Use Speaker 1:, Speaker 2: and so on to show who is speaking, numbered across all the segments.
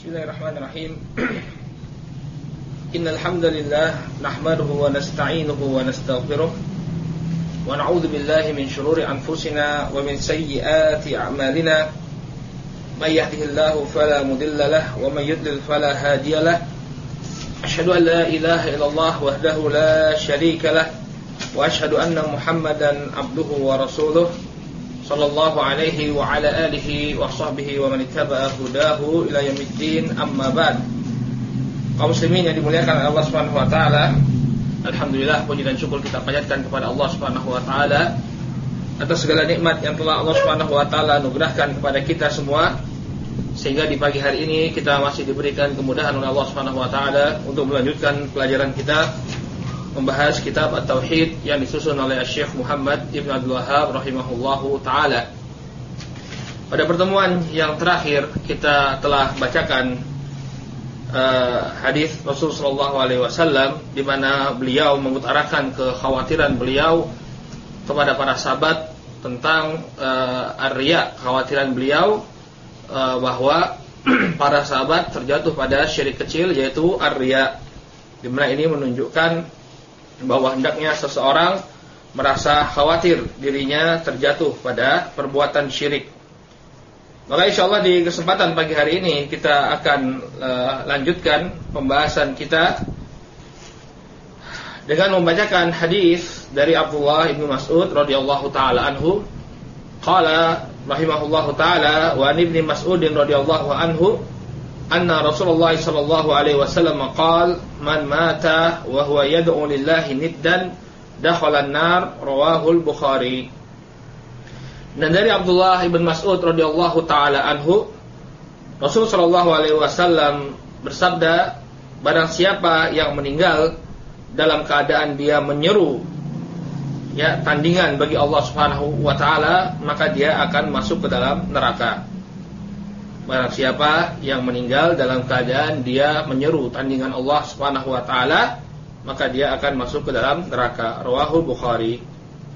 Speaker 1: Bismillahirrahmanirrahim. Innal hamdalillah nahmaduhu wa nasta'inuhu wa nastaghfiruh wa na'udzu billahi min shururi anfusina wa min sayyiati a'malina. May yahdihillahu fala mudilla lahu wa may yudlil fala hadiya lahu. Asyhadu an la ilaha illallah wahdahu la syarika lahu wa asyhadu anna Muhammadan abduhu wa rasuluh sallallahu alaihi wa ala alihi wa sahbihi wa man ittaba'a hudahu ila yaumiddin, amma ba'd. Kaum muslimin yang dimuliakan Allah Subhanahu wa taala, alhamdulillah puji dan syukur kita panjatkan kepada Allah Subhanahu wa taala atas segala nikmat yang telah Allah Subhanahu wa taala anugerahkan kepada kita semua, sehingga di pagi hari ini kita masih diberikan kemudahan oleh Allah Subhanahu wa taala untuk melanjutkan pelajaran kita membahas kitab At-Tauhid yang disusun oleh Syekh Muhammad Ibn Abdul Wahhab rahimahullahu ta'ala. Pada pertemuan yang terakhir kita telah bacakan hadis Rasul sallallahu alaihi wasallam, di mana beliau mengutarakan kekhawatiran beliau kepada para sahabat tentang ar-riya, kekhawatiran beliau bahwa para sahabat terjatuh pada syirik kecil, yaitu ar-riya, di mana ini menunjukkan bahwa hendaknya seseorang merasa khawatir dirinya terjatuh pada perbuatan syirik. Maka insyaallah di kesempatan pagi hari ini kita akan lanjutkan pembahasan kita dengan membacakan hadis dari Abdullah bin Mas'ud radhiyallahu taala anhu. Qala rahimahullahu taala wa ibn Mas'ud radhiyallahu anhu anna Rasulullah sallallahu alaihi wasallam qala man mata wa huwa yad'u lillahi niddan dakhala an-nar, rawahul Bukhari. Dan dari Abdullah ibn Mas'ud radhiyallahu taala anhu, Rasul sallallahu alaihi wasallam bersabda, barang siapa yang meninggal dalam keadaan dia menyeru tandingan bagi Allah Subhanahu wa taala, maka dia akan masuk ke dalam neraka. Barang siapa yang meninggal dalam keadaan dia menyeru tandingan Allah Subhanahu wa taala, maka dia akan masuk ke dalam neraka. Rawahul Bukhari.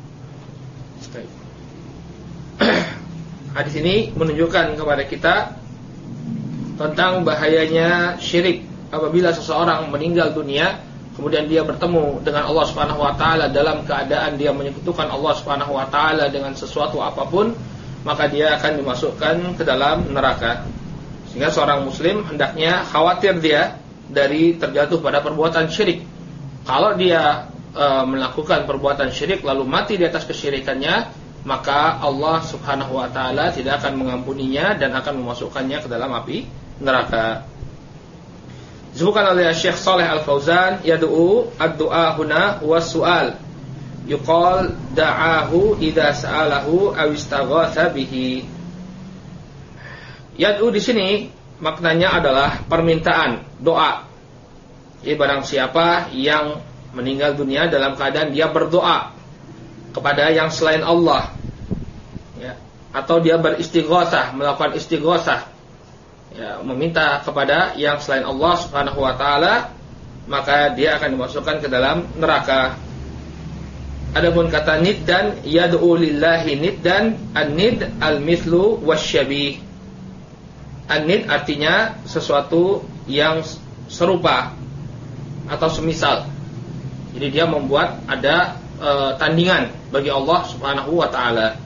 Speaker 1: Hadis ini menunjukkan kepada kita tentang bahayanya syirik. Apabila seseorang meninggal dunia kemudian dia bertemu dengan Allah Subhanahu wa taala dalam keadaan dia menyekutukan Allah Subhanahu wa taala dengan sesuatu apapun, maka dia akan dimasukkan ke dalam neraka. Sehingga seorang muslim hendaknya khawatir dia dari terjatuh pada perbuatan syirik. Kalau dia melakukan perbuatan syirik lalu mati di atas kesyirikannya, maka Allah Subhanahu wa taala tidak akan mengampuninya dan akan memasukkannya ke dalam api neraka. Disebutkan oleh Syekh Shalih Al-Fauzan, yad'u ad-du'a huna was su'al. Yuqal da'ahu idza sa'alahu aw istaghatha bihi. Yad'u di sini maknanya adalah permintaan, doa. Jadi barang siapa yang meninggal dunia dalam keadaan dia berdoa kepada yang selain Allah, atau dia beristighatsah, melakukan istighatsah, meminta kepada yang selain Allah Subhanahu wa taala, maka dia akan dimasukkan ke dalam neraka. Adapun kata niddan, yad'u lillahi niddan, an-nid al-mithlu wasyabih. An-nid artinya sesuatu yang serupa atau semisal. Jadi dia membuat ada tandingan bagi Allah Subhanahu wa taala.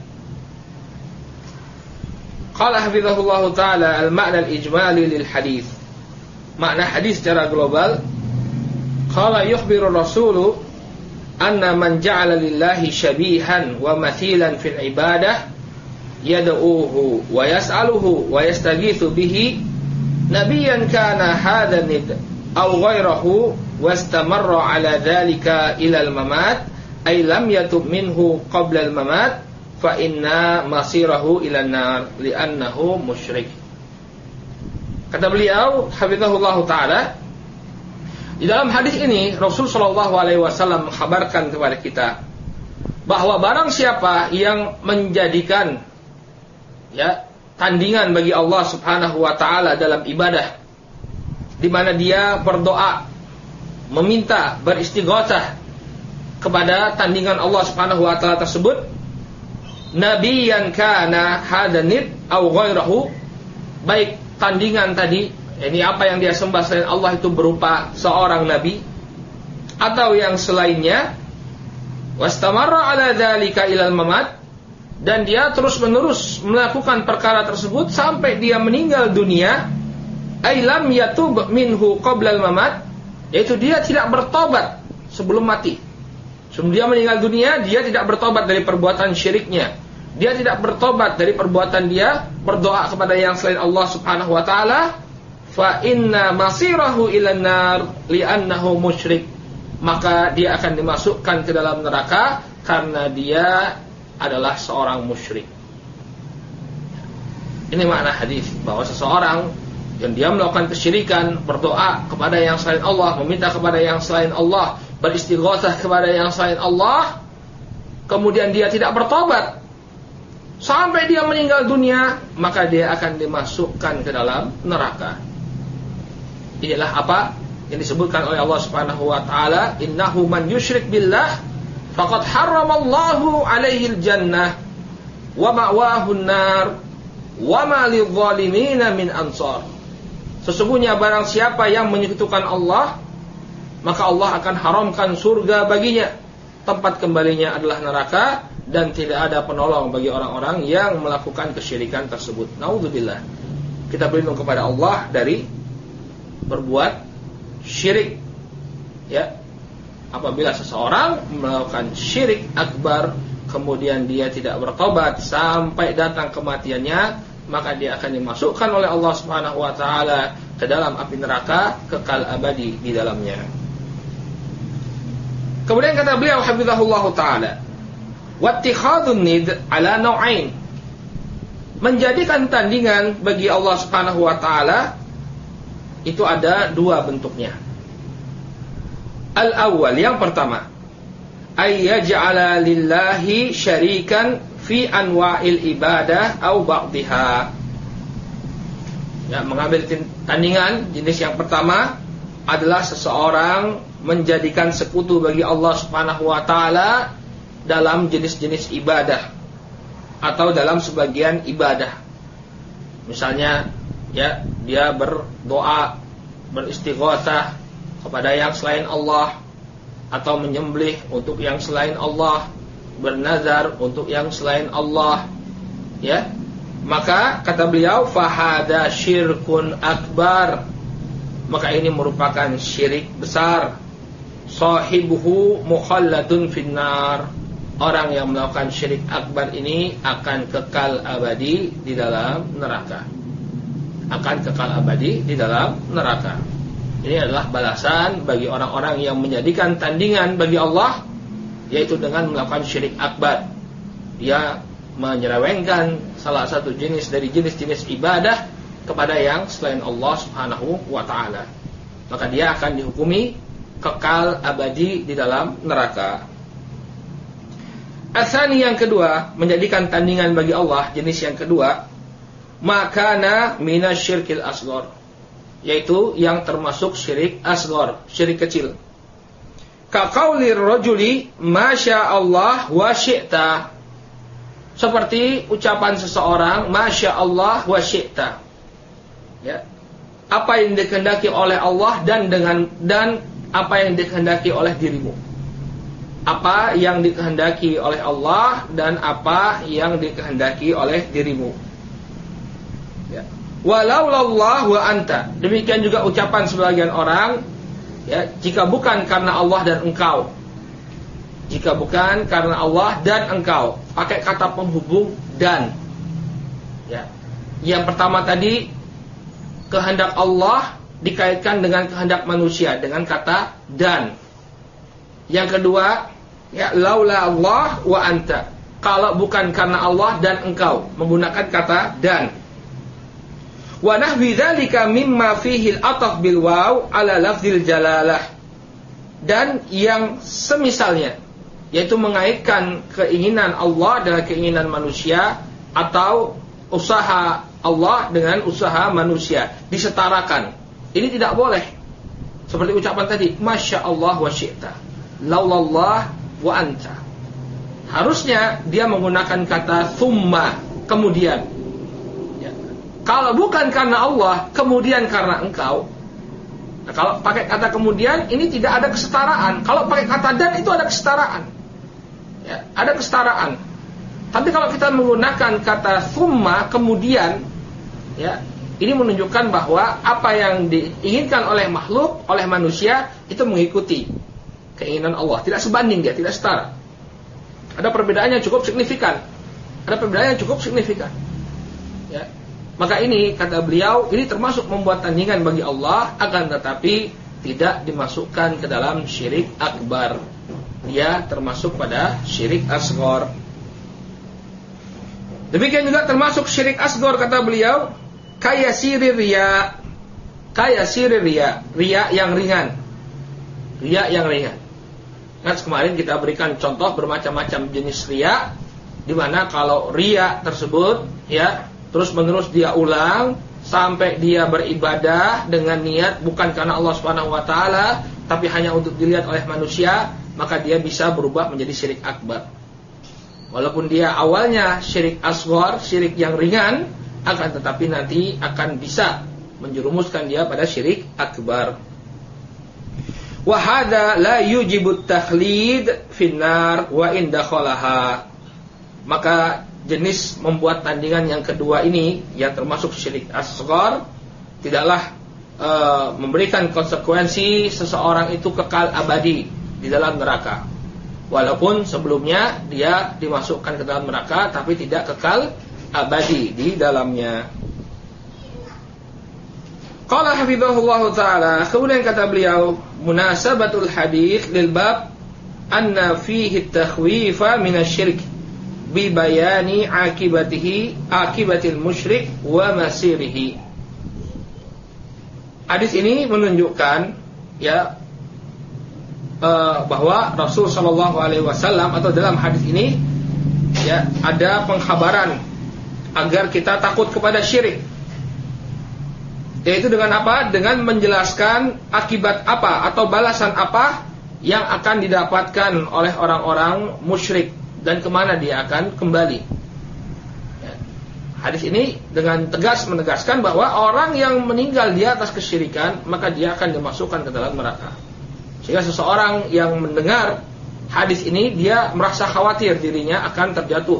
Speaker 1: Qala hafizahullahu taala al-ma'na al-ijmali lil hadis. Makna hadis secara global, qala yukhbiru rasulu anna man ja'ala lillahi syabihan wa mathilan fil ibadah yad'uhu wa yas'aluhu wa yastaghithu bihi nabiyyan kana hadha nid aw ghayrahu wastamarra ala dhalika ila al-mamat ay lam yatub minhu qabla al-mamat fa inna masirahu ila an-nar li'annahu musyrik. Kata beliau hafizahullahu taala, di dalam hadis ini Rasul sallallahu alaihi wasallam mengkhabarkan kepada kita bahwa barang siapa yang menjadikan tandingan bagi Allah Subhanahu wa taala dalam ibadah, di mana dia berdoa, meminta, beristighatsah kepada tandingan Allah Subhanahu wa taala tersebut, nabiyan kana hadanid au ghairahu, baik tandingan tadi Ini apa yang dia sembah selain Allah itu berupa seorang nabi atau yang selainnya. Wastamarra ala dzalika ilal mamat, dan dia terus-menerus melakukan perkara tersebut sampai dia meninggal dunia. Ay lam yatub minhu qabla al-mamat, yaitu dia tidak bertobat sebelum mati. Sebelum dia meninggal dunia, dia tidak bertobat dari perbuatan syiriknya. Dia tidak bertobat dari perbuatan dia berdoa kepada yang selain Allah Subhanahu wa taala. Fa inna masirahu ilan nar li'annahu musyrik. Maka dia akan dimasukkan ke dalam neraka karena dia adalah seorang musyrik. Ini makna hadis, bahwa seseorang yang dia melakukan kesyirikan, berdoa kepada yang selain Allah, meminta kepada yang selain Allah, beristighatsah kepada yang selain Allah, kemudian dia tidak bertobat sampai dia meninggal dunia, maka dia akan dimasukkan ke dalam neraka. Inilah apa yang disebutkan oleh Allah Subhanahu wa taala, innahu man yusyrik billah faqad harramallahu alaihi al-jannah wa ma'wahu an-nar wa ma lidh-dhalimina min ansar. Sesungguhnya barang siapa yang menyekutukan Allah, maka Allah akan haramkan surga baginya, tempat kembalinya adalah neraka, dan tidak ada penolong bagi orang-orang yang melakukan kesyirikan tersebut. Naudzubillah. Kita berlindung kepada Allah dari berbuat syirik. Ya. Apabila seseorang melakukan syirik akbar, kemudian dia tidak bertobat sampai datang kematiannya, maka dia akan dimasukkan oleh Allah Subhanahu wa taala ke dalam api neraka, kekal abadi di dalamnya. Kemudian kata beliau hafizahullah taala, wattikhadun nid ala nau'ain. Menjadikan tandingan bagi Allah Subhanahu wa taala itu ada dua bentuknya. Al-awwal, yang pertama, ay yaj'ala lillahi syarikan fi anwa'il ibadah au ba'dihha. Ya, mengambil tandingan jenis yang pertama adalah seseorang menjadikan sekutu bagi Allah Subhanahu wa taala dalam jenis-jenis ibadah atau dalam sebagian ibadah. Misalnya, ya, dia berdoa, beristighatsah kepada yang selain Allah, atau menyembelih untuk yang selain Allah, bernazar untuk yang selain Allah, ya, maka kata beliau fahada syirkun akbar, maka ini merupakan syirik besar. Sahibuhu mukhalladun finnar, orang yang melakukan syirik akbar ini akan kekal abadi di dalam neraka, akan kekal abadi di dalam neraka. Ini adalah balasan bagi orang-orang yang menjadikan tandingan bagi Allah, yaitu dengan melakukan syirik akbar. Dia menyelewengkan salah satu jenis dari jenis-jenis ibadah kepada yang selain Allah Subhanahu wa ta'ala, maka dia akan dihukumi kekal abadi di dalam neraka. Asani, yang kedua, menjadikan tandingan bagi Allah, jenis yang kedua, makana minasyirkil asghar, yaitu yang termasuk syirik asghar, syirik kecil. Ka qaulir rajuli masya Allah wa syi'ta, seperti ucapan seseorang masya Allah wa syi'ta, ya, apa yang dikehendaki oleh Allah dan apa yang dikehendaki oleh dirimu. Apa yang dikehendaki oleh Allah dan apa yang dikehendaki oleh dirimu. Ya. Walaulallah wa anta. Demikian juga ucapan sebagian orang, ya, jika bukan karena Allah dan engkau. Jika bukan karena Allah dan engkau, pakai kata penghubung dan. Ya. Yang pertama tadi, kehendak Allah dikaitkan dengan kehendak manusia dengan kata dan. Yang kedua, ya, laula Allah wa anta, kalau bukan karena Allah dan engkau, menggunakan kata dan. Wa nahwi dzalika mimma fihi al-ataf bil waw ala lafzil jalalah, dan yang semisalnya, yaitu mengaitkan keinginan Allah dengan keinginan manusia, atau usaha Allah dengan usaha manusia, disetarakan. Ini tidak boleh. Seperti ucapan tadi, masya Allah wa syi'ta, laulallah wa anta. Harusnya dia menggunakan kata thumma, kemudian, ya. Kalau bukan karena Allah, kemudian karena engkau. Nah, kalau pakai kata kemudian, ini tidak ada kesetaraan. Kalau pakai kata dan, itu ada kesetaraan. Ya, ada kesetaraan. Tapi kalau kita menggunakan kata thumma, kemudian, ya, ini menunjukkan bahwa apa yang diinginkan oleh makhluk, oleh manusia, itu mengikuti keinginan Allah. Tidak sebanding dia, tidak setara. Ada perbedaan yang cukup signifikan. Ya. Maka ini, kata beliau, ini termasuk membuat tandingan bagi Allah, akan tetapi tidak dimasukkan ke dalam syirik akbar. Dia termasuk pada syirik asghar. Demikian juga termasuk syirik asghar, kata beliau, kayasiri riya. Riya yang ringan. Nah, kemarin kita berikan contoh bermacam-macam jenis riya, di mana kalau riya tersebut, ya, terus menerus dia ulang sampai dia beribadah dengan niat bukan karena Allah Subhanahu wa taala, tapi hanya untuk dilihat oleh manusia, maka dia bisa berubah menjadi syirik akbar. Walaupun dia awalnya syirik asghar, syirik yang ringan, akan tetapi nanti akan bisa menjerumuskan dia pada syirik akbar. Wa hadza la yujibu takhlid finnar wa in dakhalaha. Maka jenis membuat tandingan yang kedua ini, yang termasuk syirik asghar, tidaklah memberikan konsekuensi seseorang itu kekal abadi di dalam neraka. Walaupun sebelumnya dia dimasukkan ke dalam neraka, tapi tidak kekal abadi di dalamnya. Qala hafizahullahu ta'ala, kemudian kata beliau, munasabatul hadits lil bab anna fihi takhwifa minasyirk bi bayani akibatil musyrik wa masirihi. Hadis ini menunjukkan, ya, bahwa Rasul sallallahu alaihi wasallam, atau dalam hadis ini, ya, ada pengkhabaran agar kita takut kepada syirik. Yaitu dengan apa? Dengan menjelaskan akibat apa atau balasan apa yang akan didapatkan oleh orang-orang musyrik dan kemana dia akan kembali. Ya. Hadis ini dengan tegas menegaskan bahwa orang yang meninggal di atas kesyirikan, maka dia akan dimasukkan ke dalam neraka. Sehingga seseorang yang mendengar hadis ini, dia merasa khawatir dirinya akan terjatuh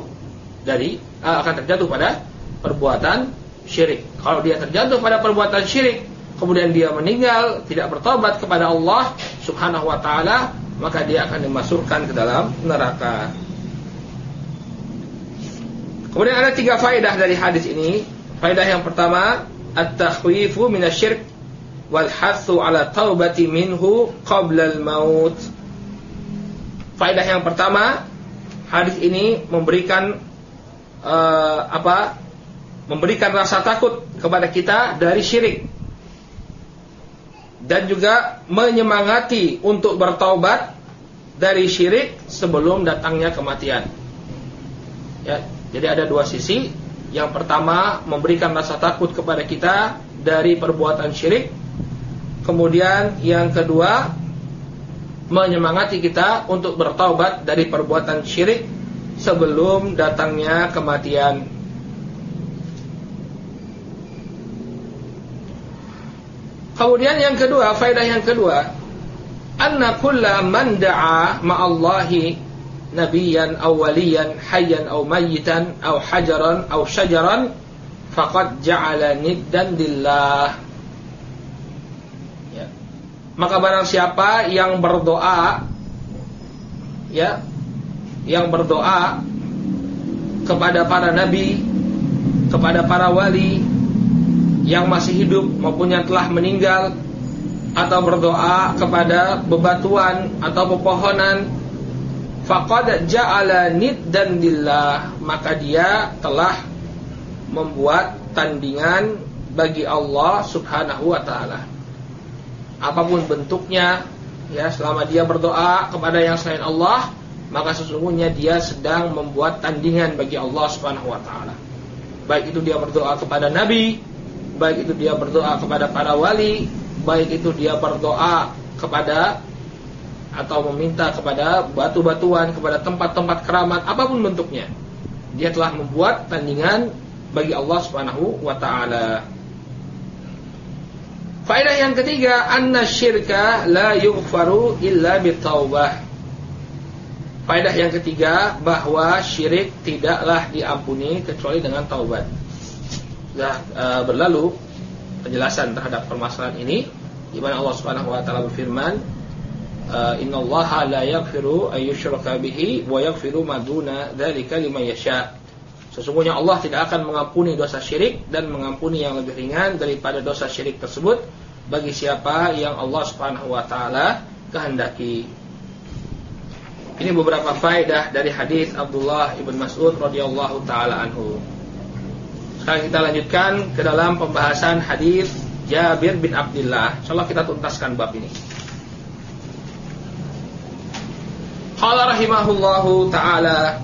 Speaker 1: pada perbuatan syirik. Kalau dia terjatuh pada perbuatan syirik, kemudian dia meninggal tidak bertobat kepada Allah Subhanahu wa taala, maka dia akan dimasukkan ke dalam neraka. Kemudian ada 3 faedah dari hadis ini. Faedah yang pertama, at-takhwifu minasyirk wal hathu ala taubati minhu qabla al-maut. Faedah yang pertama, hadis ini memberikan memberikan rasa takut kepada kita dari syirik, dan juga menyemangati untuk bertaubat dari syirik sebelum datangnya kematian. Ya, jadi ada 2 sisi. Yang pertama, memberikan rasa takut kepada kita dari perbuatan syirik. Kemudian yang kedua, menyemangati kita untuk bertaubat dari perbuatan syirik sebelum datangnya kematian. Kemudian yang kedua, faedah yang kedua, anna kulla man da'a ma'allahi nabiyan aw waliyan hayyan aw mayyitan aw hajaran aw syajaran faqad ja'ala niddan lillah. Ya. Maka barang siapa yang berdoa, ya, yang berdoa kepada para nabi, kepada para wali yang masih hidup maupun yang telah meninggal, atau berdoa kepada bebatuan atau pepohonan, faqad ja'ala niddan lillah, maka dia telah membuat tandingan bagi Allah Subhanahu wa taala. Apapun bentuknya, ya, selama dia berdoa kepada yang selain Allah, maka sesungguhnya dia sedang membuat tandingan bagi Allah Subhanahu wa taala. Baik itu dia berdoa kepada nabi, baik itu dia berdoa kepada para wali, baik itu dia berdoa kepada atau meminta kepada batu-batuan, kepada tempat-tempat keramat, apapun bentuknya, dia telah membuat tandingan bagi Allah Subhanahu wa taala. Faedah yang ketiga, anna syirka la yughfaru illa bitaubah. Faedah yang ketiga, bahwa syirik tidaklah diampuni kecuali dengan taubat. Sudah berlalu penjelasan terhadap permasalahan ini, di mana Allah Subhanahu wa taala berfirman, innallaha la yaghfiru ay yushraka bihi wa yaghfiru ma duna dzalika liman yasha. Sesungguhnya Allah tidak akan mengampuni dosa syirik dan mengampuni yang lebih ringan daripada dosa syirik tersebut bagi siapa yang Allah Subhanahu wa taala kehendaki. Ini beberapa faedah dari hadis Abdullah ibn Mas'ud radhiyallahu taala anhu. Sekarang kita lanjutkan ke dalam pembahasan hadis Jabir bin Abdullah. Insyaallah kita tuntaskan bab ini. Qala rahimahullahu taala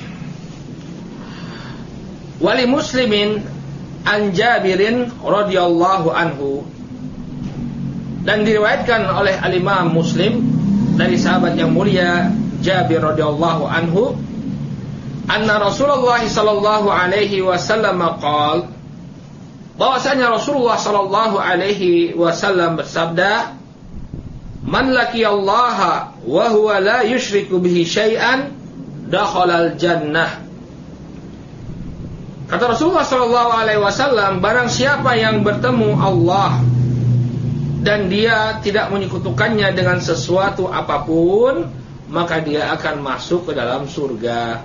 Speaker 1: wali muslimin an Jabirin radhiyallahu anhu, dan diriwayatkan oleh al-Imam Muslim dari sahabat yang mulia Jabir radhiyallahu anhu, anna Rasulullah sallallahu alaihi wasallam qaal, bahwasanya Rasulullah sallallahu alaihi wasallam bersabda, man laqiyallaha wa huwa la yusyriku bihi syai'an dakhalal jannah. Kata Rasulullah SAW, barang siapa yang bertemu Allah dan dia tidak menyekutukannya dengan sesuatu apapun, maka dia akan masuk ke dalam surga.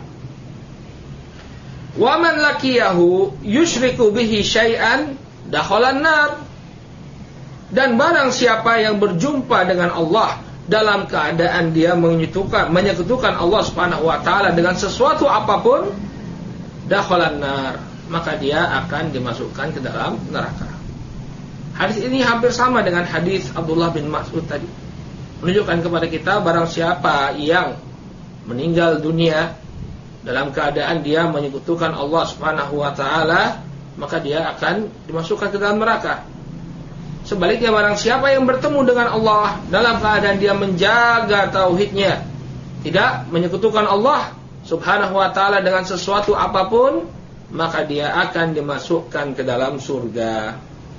Speaker 1: Wa man laqiyahu yusyriku bihi syai'an dakhalan nar. Dan barang siapa yang berjumpa dengan Allah dalam keadaan dia menyekutukan Allah Subhanahu wa taala dengan sesuatu apapun, dakhalan nar, maka dia akan dimasukkan ke dalam neraka. Hadis ini hampir sama dengan hadis Abdullah bin Mas'ud tadi, menunjukkan kepada kita barang siapa yang meninggal dunia dalam keadaan dia menyekutukan Allah Subhanahu wa taala, maka dia akan dimasukkan ke dalam neraka. Sebaliknya, barang siapa yang bertemu dengan Allah dalam keadaan dia menjaga tauhidnya, tidak menyekutukan Allah Subhanahu wa ta'ala dengan sesuatu apapun, maka dia akan dimasukkan ke dalam surga.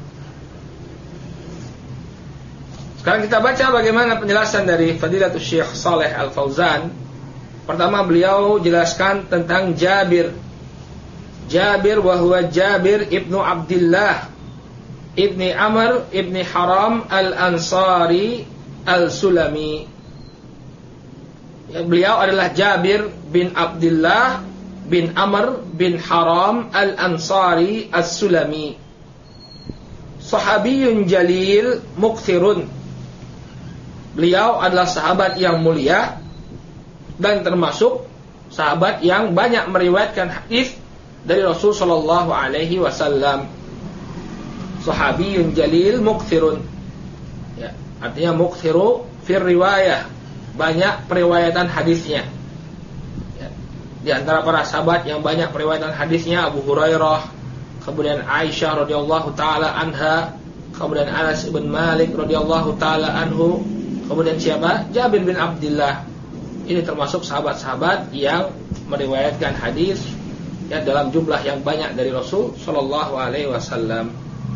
Speaker 1: Sekarang kita baca bagaimana penjelasan dari Fadilatul Syekh Shalih Al-Fauzan. Pertama, beliau jelaskan tentang Jabir. Jabir wa huwa Jabir ibnu Abdullah ibni Amr ibni Haram Al-Ansari Al-Sulami. Beliau adalah Jabir bin Abdullah bin Amr bin Haram Al-Ansari Al-Sulami, sahabiyun jalil mukthirun. Beliau adalah sahabat yang mulia dan termasuk sahabat yang banyak meriwayatkan hadis dari Rasul sallallahu alaihi wasallam. Sahabiyun jalil mukthirun, ya, artinya mukthiru fir riwayah, banyak periwayatan hadisnya. Ya, di antara para sahabat yang banyak periwayatan hadisnya Abu Hurairah, kemudian Aisyah radhiyallahu taala anha, kemudian Anas bin Malik radhiyallahu taala anhu, kemudian siapa? Jabir bin Abdullah. Ini termasuk sahabat-sahabat yang meriwayatkan hadis ya dalam jumlah yang banyak dari Rasul sallallahu alaihi wasallam.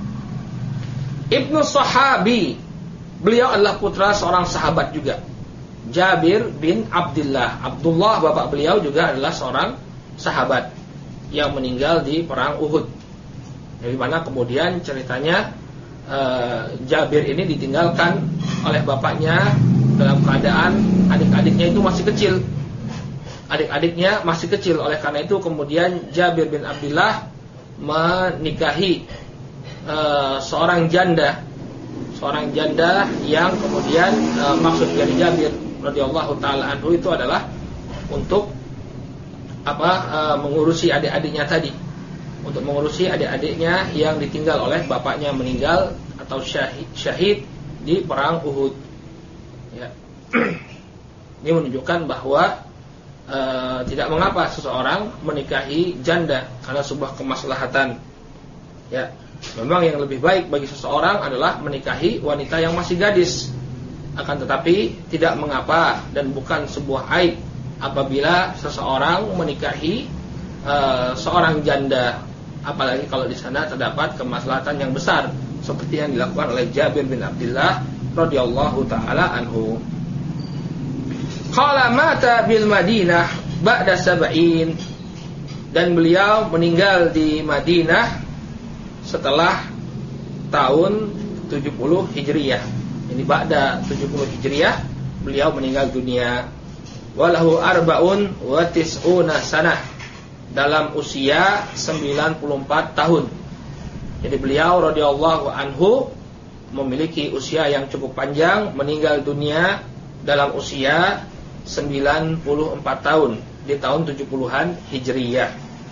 Speaker 1: Ibnu Sahabi, beliau adalah putra seorang sahabat juga, Jabir bin Abdullah. Abdullah bapak beliau juga adalah seorang sahabat yang meninggal di perang Uhud. Dari mana kemudian ceritanya Jabir ini ditinggalkan oleh bapaknya dalam keadaan adik-adiknya itu masih kecil. Adik-adiknya masih kecil, oleh karena itu kemudian Jabir bin Abdullah menikahi seorang janda yang kemudian maksud dari Jabir radhiyallahu taala anhu itu adalah untuk mengurusi adik-adiknya tadi, untuk mengurusi adik-adiknya yang ditinggal oleh bapaknya meninggal atau syahid di perang Uhud. Ya. Ini menunjukkan bahwa tidak mengapa seseorang menikahi janda karena sebuah kemaslahatan. Ya. Memang yang lebih baik bagi seseorang adalah menikahi wanita yang masih gadis. Akan tetapi tidak mengapa dan bukan sebuah aib apabila seseorang menikahi seorang janda. apalagi kalau di sana terdapat kemaslahatan yang besar seperti yang dilakukan oleh Jabir bin Abdullah radhiyallahu taala anhu. Qala mata bil Madinah ba'da sab'in, dan beliau meninggal di Madinah setelah tahun 70 Hijriyah. Ini ba'da 70 Hijriyah beliau meninggal dunia. Walahu arba'un wa tis'una sanah, dalam usia 94 tahun. Jadi beliau radhiyallahu anhu memiliki usia yang cukup panjang, meninggal dunia dalam usia 94 tahun di tahun 70-an Hijriyah.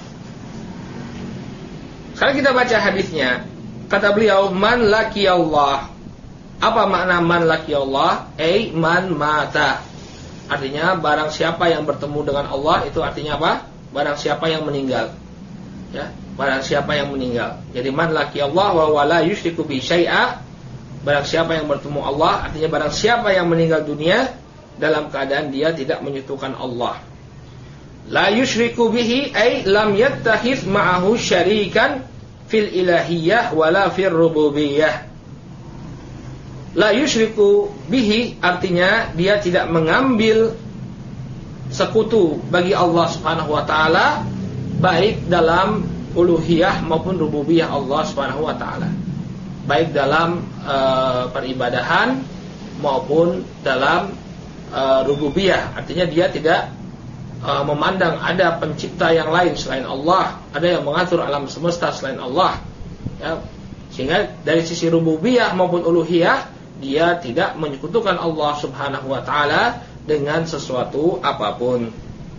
Speaker 1: Sekarang kita baca hadisnya. Kata beliau, man laqiyallah. Apa makna man laqiyallah? Man mata. Artinya barang siapa yang bertemu dengan Allah, itu artinya apa? Barang siapa yang meninggal. Ya, barang siapa yang meninggal. Jadi man laqiyallah wa la yusyriku bi syai'a. Barang siapa yang bertemu Allah, artinya barang siapa yang meninggal dunia dalam keadaan dia tidak menyekutukan Allah. La yusyriku bihi ay lam yattakhidh ma'ahu syarikan fil ilahiyah wala fil rububiyah. La yusyriku bihi artinya dia tidak mengambil sekutu bagi Allah Subhanahu wa taala, baik dalam uluhiyah maupun rububiyah Allah Subhanahu wa taala, baik dalam peribadahan maupun dalam rububiyah. Artinya dia tidak memandang ada pencipta yang lain selain Allah, ada yang mengatur alam semesta selain Allah, ya. Sehingga dari sisi rububiyah maupun uluhiyah dia tidak menyekutukan Allah Subhanahu wa taala dengan sesuatu apapun.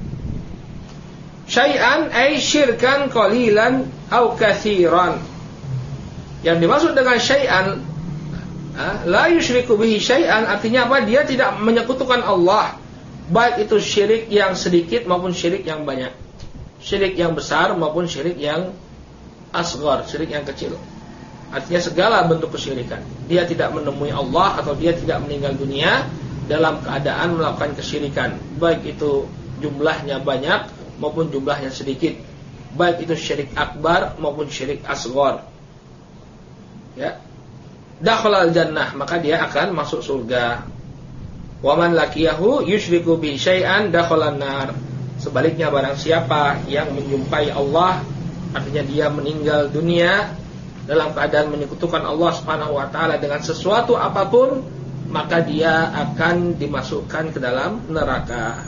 Speaker 1: Syai'an ay syirkan qalilan au katsiran. Yang dimaksud dengan syai'an, la yusyriku bihi syai'an, artinya apa? Dia tidak menyekutukan Allah, baik itu syirik yang sedikit maupun syirik yang banyak, syirik yang besar maupun syirik yang asghar, syirik yang kecil. Artinya segala bentuk kesyirikan. Dia tidak menemui Allah atau dia tidak meninggal dunia dalam keadaan melakukan kesyirikan, baik itu jumlahnya banyak maupun jumlahnya sedikit, baik itu syirik akbar maupun syirik asghar. Ya, dakhalal jannah, maka dia akan masuk surga. Wa man laqiyahu yusyriku bi syai'an dakhalan nar. Sebaliknya barang siapa yang menjumpai Allah, artinya dia meninggal dunia dalam keadaan menyekutukan Allah Subhanahu wa taala dengan sesuatu apapun, maka dia akan dimasukkan ke dalam neraka.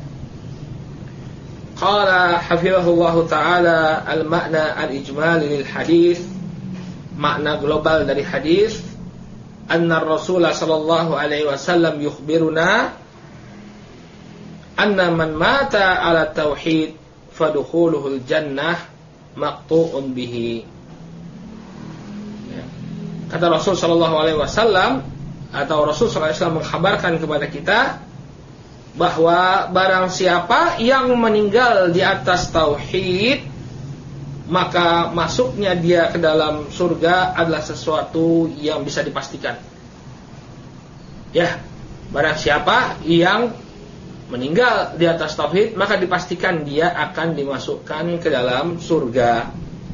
Speaker 1: Qala hafizahullahu taala al-ma'na al-ijmali lil hadis. Makna global dari hadis, anna Rasulullah sallallahu alaihi wasallam yukhbiruna anna man mata ala tauhid fadukhuluhul jannah maqtu'un bihi. Kata Rasul sallallahu alaihi wasallam, atau Rasul sallallahu alaihi wasallam mengkhabarkan kepada kita bahwa barang siapa yang meninggal di atas tauhid, maka masuknya dia ke dalam surga adalah sesuatu yang bisa dipastikan. Ya, barang siapa yang meninggal di atas tauhid, maka dipastikan dia akan dimasukkan ke dalam surga.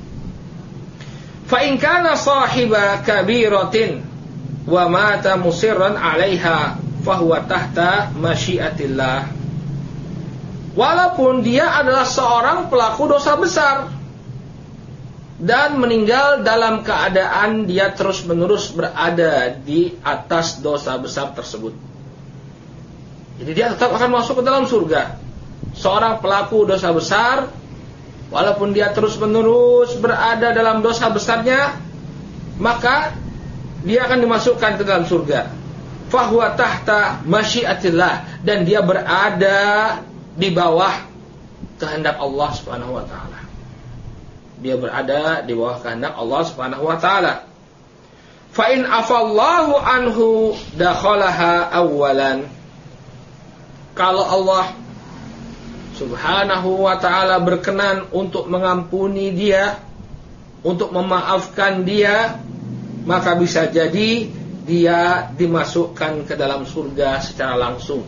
Speaker 1: Fa in kana sahiba kabiratin wa mata musirran 'alaiha fa huwa tahta masyiatillah. Walaupun dia adalah seorang pelaku dosa besar dan meninggal dalam keadaan dia terus-menerus berada di atas dosa besar tersebut, jadi dia tetap akan masuk ke dalam surga. Seorang pelaku dosa besar, walaupun dia terus-menerus berada dalam dosa besarnya, maka dia akan dimasukkan ke dalam surga. Fahuwa tahta masyiatillah, dan dia berada di bawah kehendak Allah Subhanahu wa taala. Dia berada di bawah kehendak Allah Subhanahu wa taala. Fa in afallahu anhu dakhalaha awwalan. Kalau Allah Subhanahu wa ta'ala berkenan untuk mengampuni dia, untuk memaafkan dia, maka bisa jadi dia dimasukkan ke dalam surga secara langsung.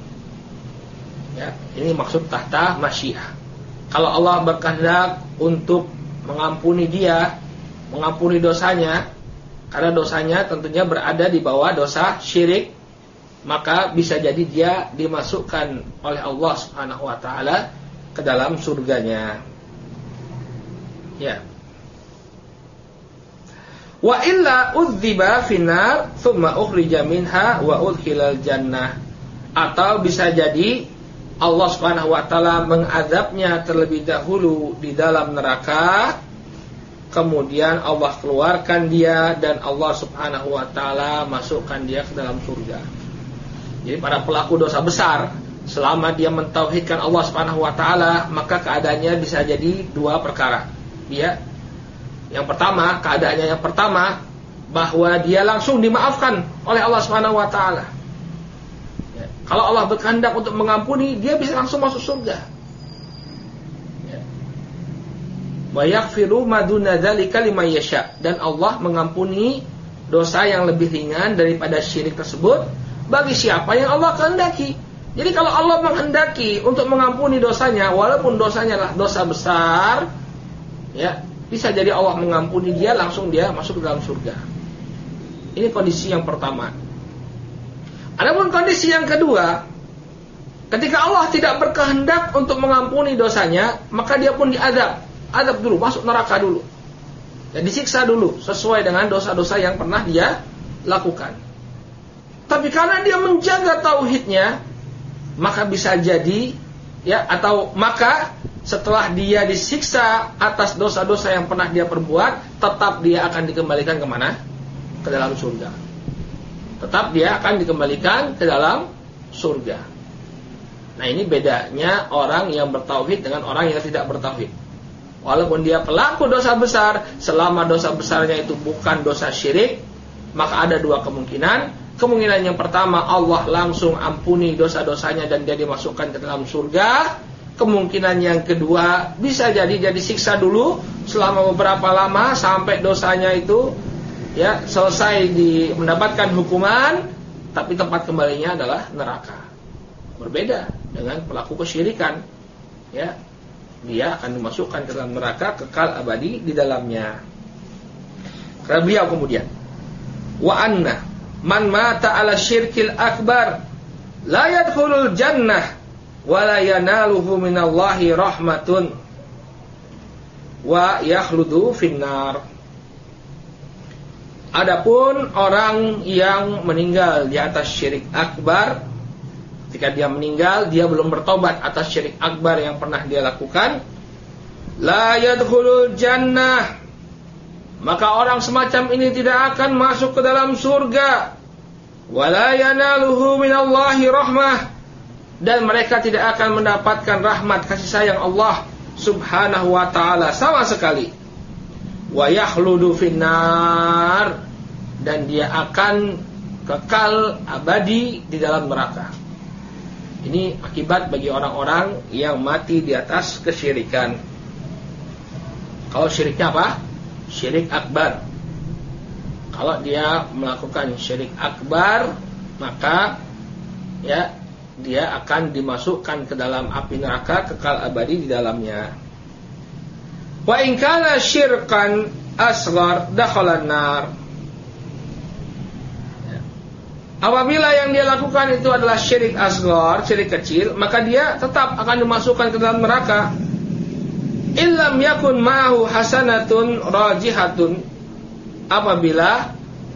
Speaker 1: Ya, ini maksud tahta masyiah. Kalau Allah berkehendak untuk mengampuni dia, mengampuni dosanya, karena dosanya tentunya berada di bawah dosa syirik, maka bisa jadi dia dimasukkan oleh Allah Subhanahu wa taala ke dalam surganya. Ya. Wa illa udziba finnar thumma ukhrija minha wa udkhilal jannah. Atau bisa jadi Allah Subhanahu wa taala mengazabnya terlebih dahulu di dalam neraka, kemudian Allah keluarkan dia dan Allah Subhanahu wa taala masukkan dia ke dalam surga. Jadi para pelaku dosa besar, selama dia mentauhidkan Allah Subhanahu wa taala, maka keadaannya bisa jadi dua perkara. Yang pertama, keadaannya yang pertama bahwa dia langsung dimaafkan oleh Allah Subhanahu wa taala. Kalau Allah berkehendak untuk mengampuni, dia bisa langsung masuk surga. Wa yaghfiru ma duna dzalika liman yasha, dan Allah mengampuni dosa yang lebih ringan daripada syirik tersebut bagi siapa yang Allah kehendaki. Jadi kalau Allah menghendaki untuk mengampuni dosanya, walaupun dosanya adalah dosa besar, ya, bisa jadi Allah mengampuni dia, langsung dia masuk ke dalam surga. Ini kondisi yang pertama. Adapun kondisi yang kedua, ketika Allah tidak berkehendak untuk mengampuni dosanya, maka dia pun adab dulu, masuk neraka dulu, ya, disiksa dulu sesuai dengan dosa-dosa yang pernah dia lakukan. Tapi karena dia menjaga tauhidnya, maka bisa jadi, ya, atau maka setelah dia disiksa atas dosa-dosa yang pernah dia perbuat, tetap dia akan dikembalikan kemana? Ke dalam surga. Tetap dia akan dikembalikan ke dalam surga. Nah, ini bedanya orang yang bertauhid dengan orang yang tidak bertauhid. Walaupun dia pelaku dosa besar, selama dosa besarnya itu bukan dosa syirik, maka ada dua kemungkinan. Kemungkinan yang pertama, Allah langsung ampuni dosa-dosanya dan dia dimasukkan ke dalam surga. Kemungkinan yang kedua, bisa jadi dia disiksa dulu selama beberapa lama sampai dosanya itu, ya, selesai mendapatkan hukuman, tapi tempat kembalinya adalah neraka. Berbeda dengan pelaku kesyirikan, ya, dia akan dimasukkan ke dalam neraka, kekal abadi di dalamnya. Karena beliau kemudian, wa anna man mata ala syirkil akbar la yadkhulul jannah wa la yanaluhu minallahi rahmatun wa yakhludu finnar. Adapun orang yang meninggal di atas syirik akbar, ketika dia meninggal dia belum bertobat atas syirik akbar yang pernah dia lakukan, la yadkhulul jannah, maka orang semacam ini tidak akan masuk ke dalam surga. Wala yanaluhu minallahi rahmah, dan mereka tidak akan mendapatkan rahmat kasih sayang Allah Subhanahu wa taala sama sekali. Wa yakhludu finnar, dan dia akan kekal abadi di dalam neraka. Ini akibat bagi orang-orang yang mati di atas kesyirikan. Kalau syiriknya apa? Syirik akbar. Kalau dia melakukan syirik akbar, maka, ya, dia akan dimasukkan ke dalam api neraka, kekal abadi di dalamnya. Wa in kana syirkan asghar dakhalan nar. Apabila yang dia lakukan itu adalah syirik asghar, syirik kecil, maka dia tetap akan dimasukkan ke dalam neraka. Illam yakun ma'hu hasanatun rajihatun, apabila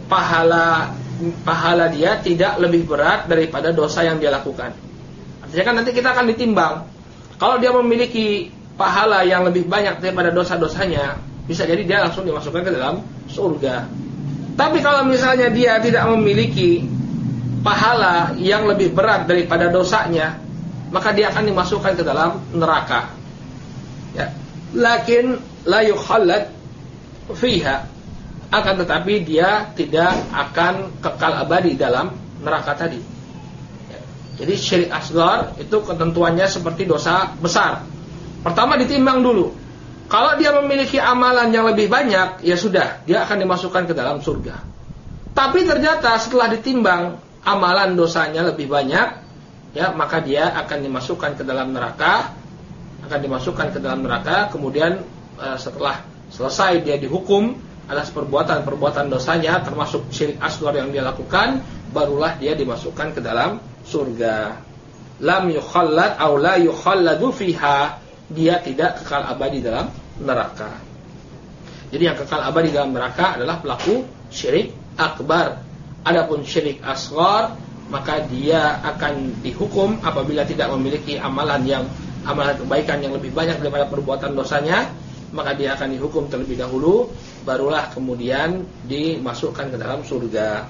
Speaker 1: pahala dia tidak lebih berat daripada dosa yang dia lakukan. Artinya kan nanti kita akan ditimbang. Kalau dia memiliki pahala yang lebih banyak daripada dosa-dosanya, bisa jadi dia langsung dimasukkan ke dalam surga. Tapi kalau misalnya dia tidak memiliki pahala yang lebih berat daripada dosanya, maka dia akan dimasukkan ke dalam neraka. Ya. Lakin la yukhallad fiha, akan tetapi dia tidak akan kekal abadi dalam neraka tadi. Ya. Jadi syirik asghar itu ketentuannya seperti dosa besar. Pertama ditimbang dulu. Kalau dia memiliki amalan yang lebih banyak, ya sudah, dia akan dimasukkan ke dalam surga. Tapi ternyata setelah ditimbang amalan dosanya lebih banyak, ya, maka dia akan dimasukkan ke dalam neraka, kemudian setelah selesai dia dihukum atas perbuatan-perbuatan dosanya termasuk syirik asghar yang dia lakukan, barulah dia dimasukkan ke dalam surga. Lam yukhallad aw la yukhalladu fiha, dia tidak kekal abadi dalam neraka. Jadi yang kekal abadi dalam neraka adalah pelaku syirik akbar. Adapun syirik asghar, maka dia akan dihukum apabila tidak memiliki amalan kebaikan yang lebih banyak daripada perbuatan dosanya, maka dia akan dihukum terlebih dahulu, barulah kemudian dimasukkan ke dalam surga.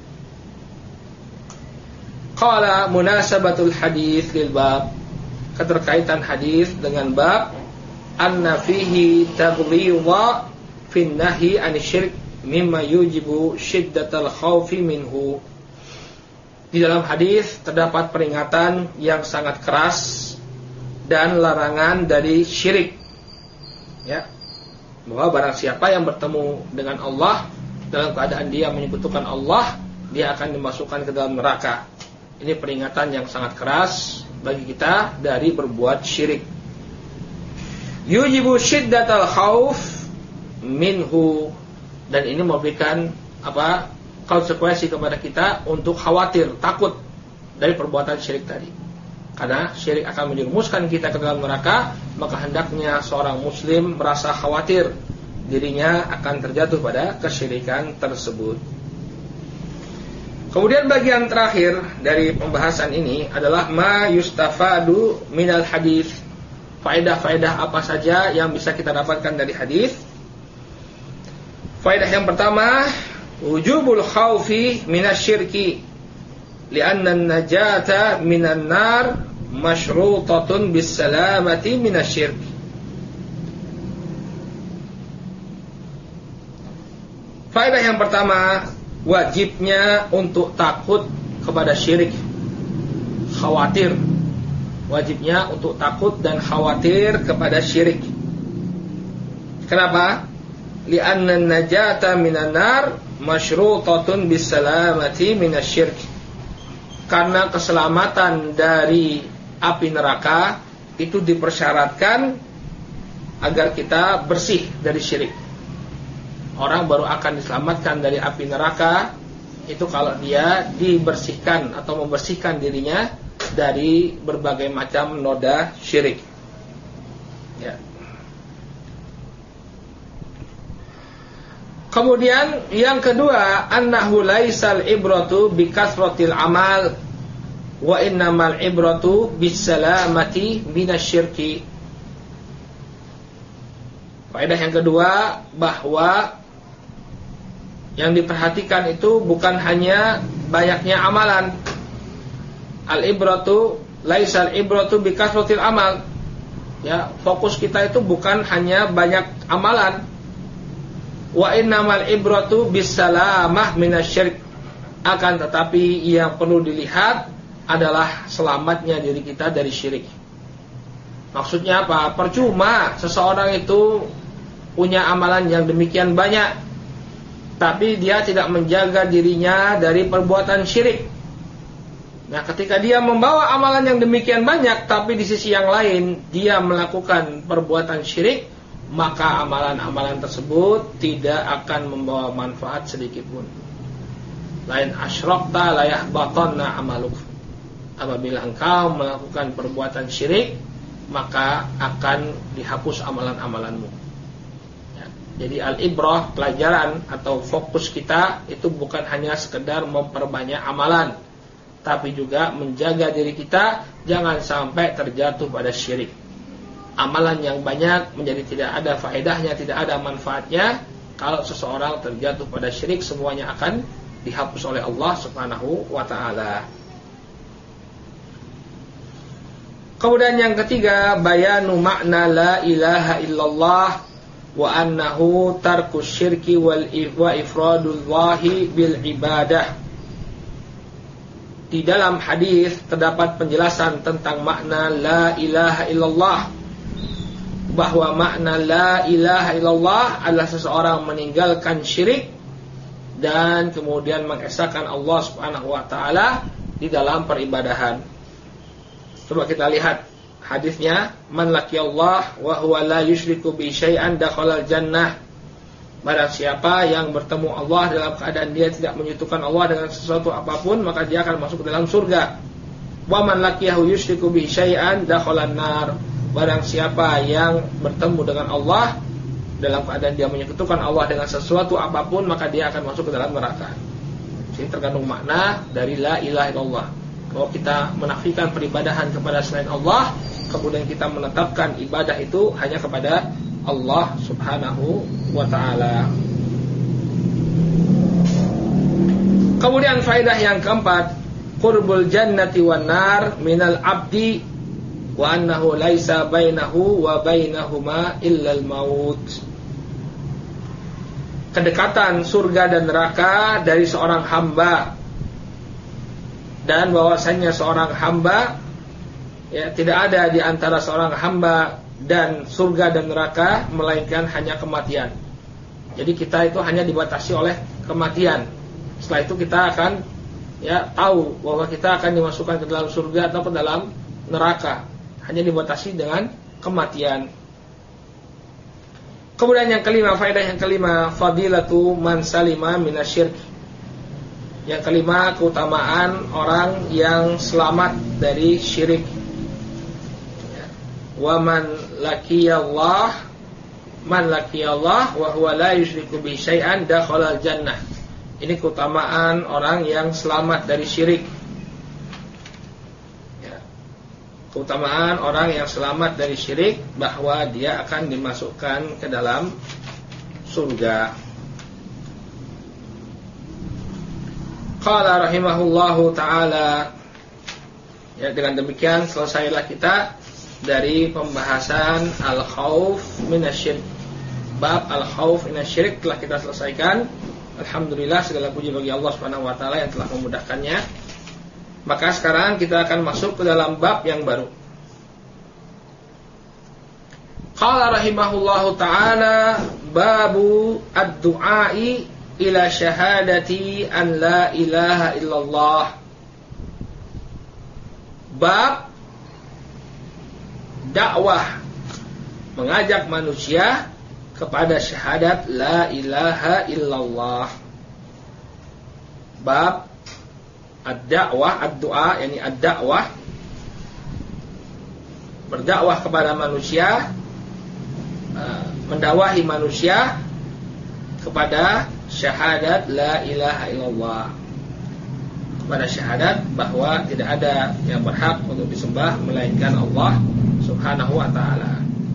Speaker 1: Qala munasabatul hadis lil bab, keterkaitan hadis dengan bab, anna fihi taghlidha fin nahyi ansyirk mimma yujibu syiddatal khaufi minhu. Di dalam hadis terdapat peringatan yang sangat keras dan larangan dari syirik. Ya, bahwa barang siapa yang bertemu dengan Allah dalam keadaan dia menyekutukan Allah, dia akan dimasukkan ke dalam neraka. Ini peringatan yang sangat keras bagi kita dari berbuat syirik. Yujibu syiddatal khauf minhu, dan ini memberikan konsekuensi kepada kita untuk khawatir, takut dari perbuatan syirik tadi. Karena syirik akan menjerumuskan kita ke dalam neraka, maka hendaknya seorang muslim merasa khawatir dirinya akan terjatuh pada kesyirikan tersebut. Kemudian bagian terakhir dari pembahasan ini adalah ma yustafadu minal hadis. Faedah-faedah apa saja yang bisa kita dapatkan dari hadis? Faedah yang pertama, wujubul khaufi minasyirki, li'anna an-najata minan nar masyrutatun bis-salamati minasyirk. Faedah yang pertama, wajibnya untuk takut kepada syirik, khawatir. Wajibnya untuk takut dan khawatir kepada syirik. Kenapa? Li'anna an-najata minan nar masyrutatun bis-salamati minasyirk. Karena keselamatan dari api neraka itu dipersyaratkan agar kita bersih dari syirik. Orang baru akan diselamatkan dari api neraka itu kalau dia dibersihkan atau membersihkan dirinya dari berbagai macam noda syirik. Ya. Kemudian yang kedua, annahu laisal ibratu bikasratil amal wa innamal ibratu bisalamati minasyirki. Faedah yang kedua, bahwa yang diperhatikan itu bukan hanya banyaknya amalan. Al-ibratu laisal ibratu bikasratil amal. Ya, fokus kita itu bukan hanya banyak amalan. Wa innamal ibratu bisalamah minasyirik. Akan tetapi yang perlu dilihat adalah selamatnya diri kita dari syirik. Maksudnya apa? Percuma seseorang itu punya amalan yang demikian banyak, tapi dia tidak menjaga dirinya dari perbuatan syirik. Nah, ketika dia membawa amalan yang demikian banyak, tapi di sisi yang lain dia melakukan perbuatan syirik, maka amalan-amalan tersebut tidak akan membawa manfaat sedikit pun. Lain asyrakta la yahbatanna amaluk. Apabila engkau melakukan perbuatan syirik, maka akan dihapus amalan-amalanmu. Ya, jadi al-ibrah, pelajaran atau fokus kita itu bukan hanya sekedar memperbanyak amalan, tapi juga menjaga diri kita jangan sampai terjatuh pada syirik. Amalan yang banyak menjadi tidak ada faedahnya, tidak ada manfaatnya. Kalau seseorang terjatuh pada syirik, semuanya akan dihapus oleh Allah Subhanahu wa ta'ala. Kemudian yang ketiga, bayanu makna la ilaha illallah wa annahu tarkus syirki wa ifradullahi bil ibadah. Di dalam hadis terdapat penjelasan tentang makna la ilaha illallah, bahwa makna la ilaha illallah adalah seseorang meninggalkan syirik dan kemudian mengesahkan Allah Subhanahu wa taala di dalam peribadahan. Coba kita lihat hadisnya, man laqiyallah wa huwa la yusyriku bi syai'an dakhalal jannah. Barang siapa yang bertemu Allah dalam keadaan dia tidak menyekutukan Allah dengan sesuatu apapun, maka dia akan masuk ke dalam surga. Wa man laqiyahu yusyriku bi syai'an dakhalan nar. Barang siapa yang bertemu dengan Allah dalam keadaan dia menyekutukan Allah dengan sesuatu apapun, maka dia akan masuk ke dalam neraka. Ini terkandung makna dari la ilaha illallah, bahwa kita menafikan peribadahan kepada selain Allah, kemudian kita menetapkan ibadah itu hanya kepada Allah subhanahu wa ta'ala. Kemudian faedah yang keempat, qurbul jannati wan nar minal abdi wa annahu laisa bainahu wa bainahuma illal maut. Kedekatan surga dan neraka dari seorang hamba, dan bahwasanya seorang hamba tidak ada di antara seorang hamba dan surga dan neraka melainkan hanya kematian. Jadi kita itu hanya dibatasi oleh kematian. Setelah itu kita akan tahu bahwa kita akan dimasukkan ke dalam surga atau ke dalam neraka. Hanya dibatasi dengan kematian. Kemudian yang kelima, faedah yang kelima, fadilatu man salima minasyirk. Yang kelima, keutamaan orang yang selamat dari syirik. Wa man laqiyallah wa huwa la yusyriku bi syai'an dakhalal jannah. Ini keutamaan orang yang selamat dari syirik. Keutamaan orang yang selamat dari syirik, bahwa dia akan dimasukkan ke dalam surga. Qala rahimahullahu ta'ala. Dengan demikian selesailah kita dari pembahasan al-khauf minasyirik. Bab al-khauf minasyirik telah kita selesaikan. Alhamdulillah, segala puji bagi Allah Subhanahu wa taala yang telah memudahkannya. Maka sekarang kita akan masuk ke dalam bab yang baru. Qala rahimahullahu ta'ala, babu ad-du'ai ila syahadati an la ilaha illallah. Bab dakwah, mengajak manusia kepada syahadat la ilaha illallah. Bab ad-da'wah, ad-du'a, yakni ad-da'wah, berdakwah kepada manusia, mendakwahi manusia kepada syahadat la ilaha illallah, kepada syahadat bahwa tidak ada yang berhak untuk disembah melainkan Allah subhanahu wa ta'ala.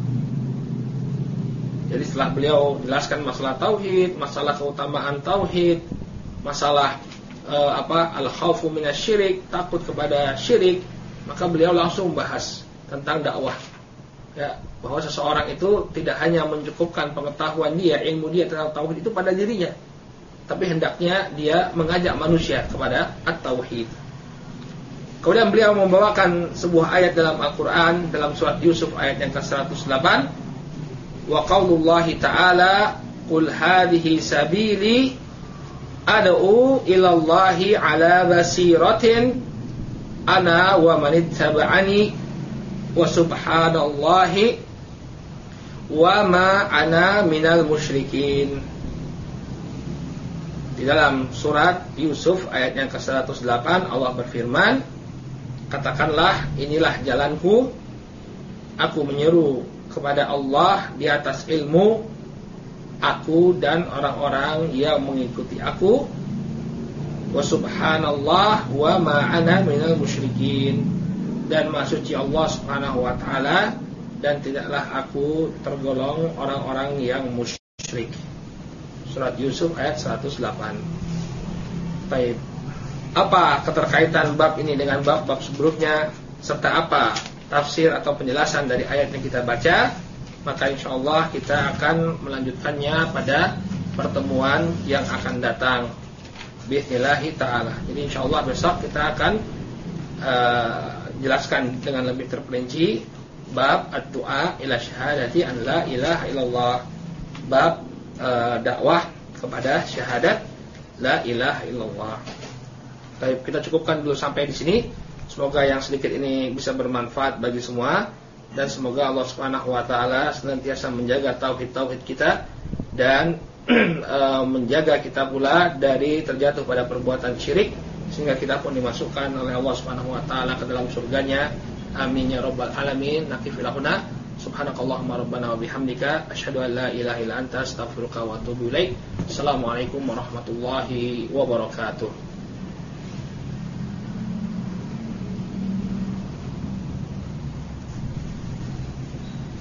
Speaker 1: Jadi setelah beliau jelaskan masalah tauhid, masalah keutamaan tauhid, masalah al-khaufu minasyirik, takut kepada syirik, maka beliau langsung bahas tentang dakwah. Bahwa seseorang itu tidak hanya mencukupkan pengetahuan dia, ilmu dia tentang tauhid itu pada dirinya, tapi hendaknya dia mengajak manusia kepada at-tauhid. Kemudian beliau membawakan sebuah ayat dalam Al-Quran, dalam surat Yusuf ayat yang ke-108. Wa qaulullahi ta'ala, qul hadhihi sabili ad'u ilallahi ala basiratin ana wa manittaba'ani wa subhanallahi wa ma ana minal musyrikin. Di dalam surat Yusuf ayat yang ke-108 Allah berfirman, katakanlah, inilah jalanku, aku menyeru kepada Allah di atas ilmu, aku dan orang-orang yang mengikuti aku, wa subhanallah wa ma ana minal musyrikin, dan maha suci Allah subhanahu wa ta'ala, dan tidaklah aku tergolong orang-orang yang musyrik. Surat Yusuf ayat 108. Baik, apa keterkaitan bab ini dengan bab-bab sebelumnya, serta apa tafsir atau penjelasan dari ayat yang kita baca? Maka insyaallah kita akan melanjutkannya pada pertemuan yang akan datang, biidznillahi ta'ala. Jadi insyaallah besok kita akan jelaskan dengan lebih terperinci bab ad-du'a ila syahadati an la ilaha illallah, bab dakwah kepada syahadat la ilaha illallah. Baik, kita cukupkan dulu sampai di sini. Semoga yang sedikit ini bisa bermanfaat bagi semua. dan semoga Allah Subhanahu wa taala senantiasa menjaga tauhid kita dan menjaga kita pula dari terjatuh pada perbuatan syirik, sehingga kita pun dimasukkan oleh Allah Subhanahu wa taala ke dalam surganya. Amin ya rabbal alamin. Nakifilahuna subhanakallahumma rabbana wa bihamdika asyhadu an la ilaha illa anta astaghfiruka wa atubu ilaik. Assalamualaikum warahmatullahi wabarakatuh.